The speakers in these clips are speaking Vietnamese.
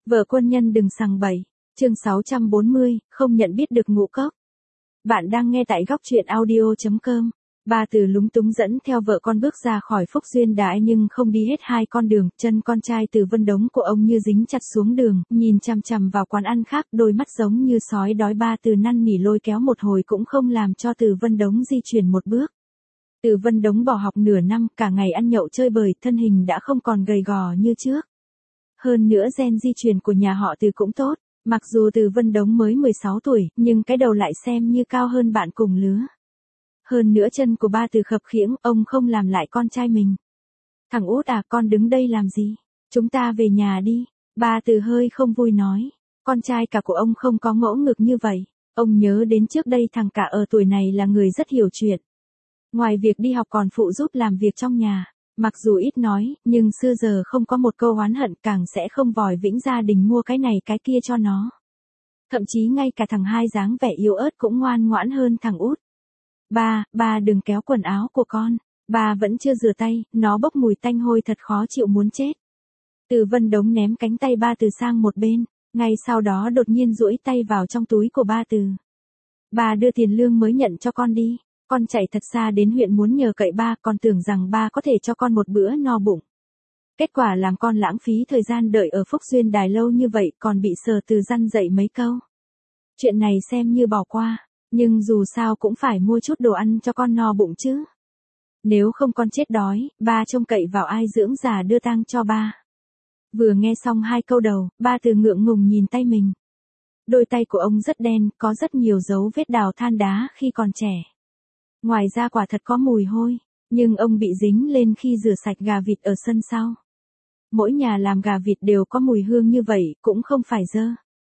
Vợ quân nhân đừng sằng bậy. Chương 640, không nhận biết được ngũ cốc. Bạn đang nghe tại góc truyện audio.com. Ba Từ lúng túng dẫn theo vợ con bước ra khỏi Phúc Duyên Đái nhưng không đi hết hai con đường, chân con trai Từ Vân Đống của ông như dính chặt xuống đường, nhìn chằm chằm vào quán ăn khác, đôi mắt giống như sói đói. Ba Từ năn nỉ lôi kéo một hồi cũng không làm cho Từ Vân Đống di chuyển một bước. Từ Vân Đống bỏ học nửa năm, cả ngày ăn nhậu chơi bời, thân hình đã không còn gầy gò như trước. Hơn nữa gen di truyền của nhà họ Từ cũng tốt, mặc dù Từ Vân Đống mới 16 tuổi, nhưng cái đầu lại xem như cao hơn bạn cùng lứa. Hơn nữa chân của ba Từ khập khiễng, ông không làm lại con trai mình. Thằng út à, con đứng đây làm gì? Chúng ta về nhà đi. Ba Từ hơi không vui nói. Con trai cả của ông không có ngỗ ngực như vậy. Ông nhớ đến trước đây thằng cả ở tuổi này là người rất hiểu chuyện. Ngoài việc đi học còn phụ giúp làm việc trong nhà. Mặc dù ít nói, nhưng xưa giờ không có một câu oán hận, càng sẽ không vòi vĩnh gia đình mua cái này cái kia cho nó. Thậm chí ngay cả thằng hai dáng vẻ yếu ớt cũng ngoan ngoãn hơn thằng út. Ba đừng kéo quần áo của con. Ba vẫn chưa rửa tay, nó bốc mùi tanh hôi thật khó chịu muốn chết. Từ Vân Đống ném cánh tay ba Từ sang một bên, ngay sau đó đột nhiên duỗi tay vào trong túi của ba Từ. Ba đưa tiền lương mới nhận cho con đi. Con chạy thật xa đến huyện muốn nhờ cậy ba, con tưởng rằng ba có thể cho con một bữa no bụng. Kết quả làm con lãng phí thời gian đợi ở Phúc Duyên Đài lâu như vậy, còn bị Sở Từ răn dạy mấy câu. Chuyện này xem như bỏ qua, nhưng dù sao cũng phải mua chút đồ ăn cho con no bụng chứ. Nếu không con chết đói, ba trông cậy vào ai dưỡng già đưa tang cho ba. Vừa nghe xong hai câu đầu, ba Từ ngượng ngùng nhìn tay mình. Đôi tay của ông rất đen, có rất nhiều dấu vết đào than đá khi còn trẻ. Ngoài ra quả thật có mùi hôi, nhưng ông bị dính lên khi rửa sạch gà vịt ở sân sau. Mỗi nhà làm gà vịt đều có mùi hương như vậy, cũng không phải dơ.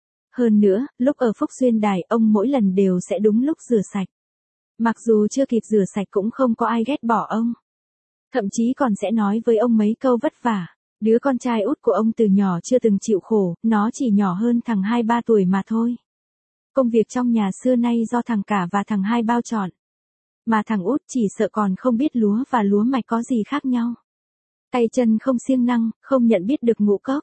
Hơn nữa, lúc ở Phúc Duyên Đài, ông mỗi lần đều sẽ đúng lúc rửa sạch. Mặc dù chưa kịp rửa sạch cũng không có ai ghét bỏ ông. Thậm chí còn sẽ nói với ông mấy câu vất vả. Đứa con trai út của ông từ nhỏ chưa từng chịu khổ, nó chỉ nhỏ hơn thằng 2-3 tuổi mà thôi. Công việc trong nhà xưa nay do thằng cả và thằng hai bao trọn. Mà thằng út chỉ sợ còn không biết lúa và lúa mạch có gì khác nhau. Tay chân không siêng năng, không nhận biết được ngũ cốc.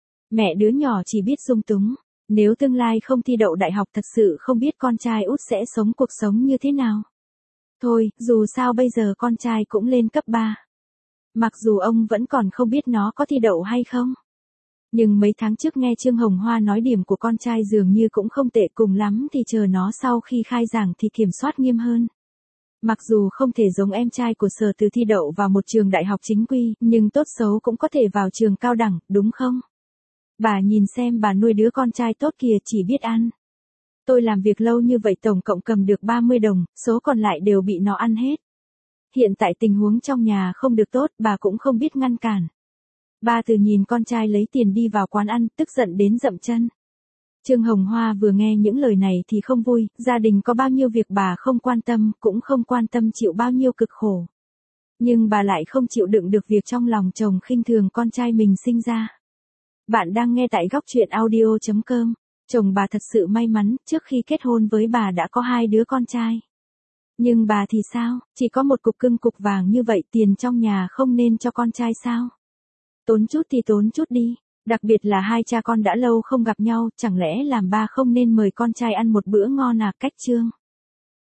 Mẹ đứa nhỏ chỉ biết dung túng. Nếu tương lai không thi đậu đại học thật sự không biết con trai út sẽ sống cuộc sống như thế nào. Thôi, dù sao bây giờ con trai cũng lên cấp 3. Mặc dù ông vẫn còn không biết nó có thi đậu hay không. Nhưng mấy tháng trước nghe Trương Hồng Hoa nói điểm của con trai dường như cũng không tệ, cùng lắm thì chờ nó sau khi khai giảng thì kiểm soát nghiêm hơn. Mặc dù không thể giống em trai của Sở Từ thi đậu vào một trường đại học chính quy, nhưng tốt xấu cũng có thể vào trường cao đẳng, đúng không? Bà nhìn xem bà nuôi đứa con trai tốt kìa, chỉ biết ăn. Tôi làm việc lâu như vậy tổng cộng cầm được 30 đồng, số còn lại đều bị nó ăn hết. Hiện tại tình huống trong nhà không được tốt, bà cũng không biết ngăn cản. Ba Từ nhìn con trai lấy tiền đi vào quán ăn, tức giận đến dậm chân. Trương Hồng Hoa vừa nghe những lời này thì không vui, gia đình có bao nhiêu việc bà không quan tâm, cũng không quan tâm chịu bao nhiêu cực khổ. Nhưng bà lại không chịu đựng được việc trong lòng chồng khinh thường con trai mình sinh ra. Bạn đang nghe tại góc truyện audio.com. Chồng bà thật sự may mắn, trước khi kết hôn với bà đã có 2 đứa con trai. Nhưng bà thì sao, chỉ có một cục cưng cục vàng như vậy, tiền trong nhà không nên cho con trai sao? Tốn chút thì tốn chút đi. Đặc biệt là hai cha con đã lâu không gặp nhau, chẳng lẽ làm ba không nên mời con trai ăn một bữa ngon à? Cách Trương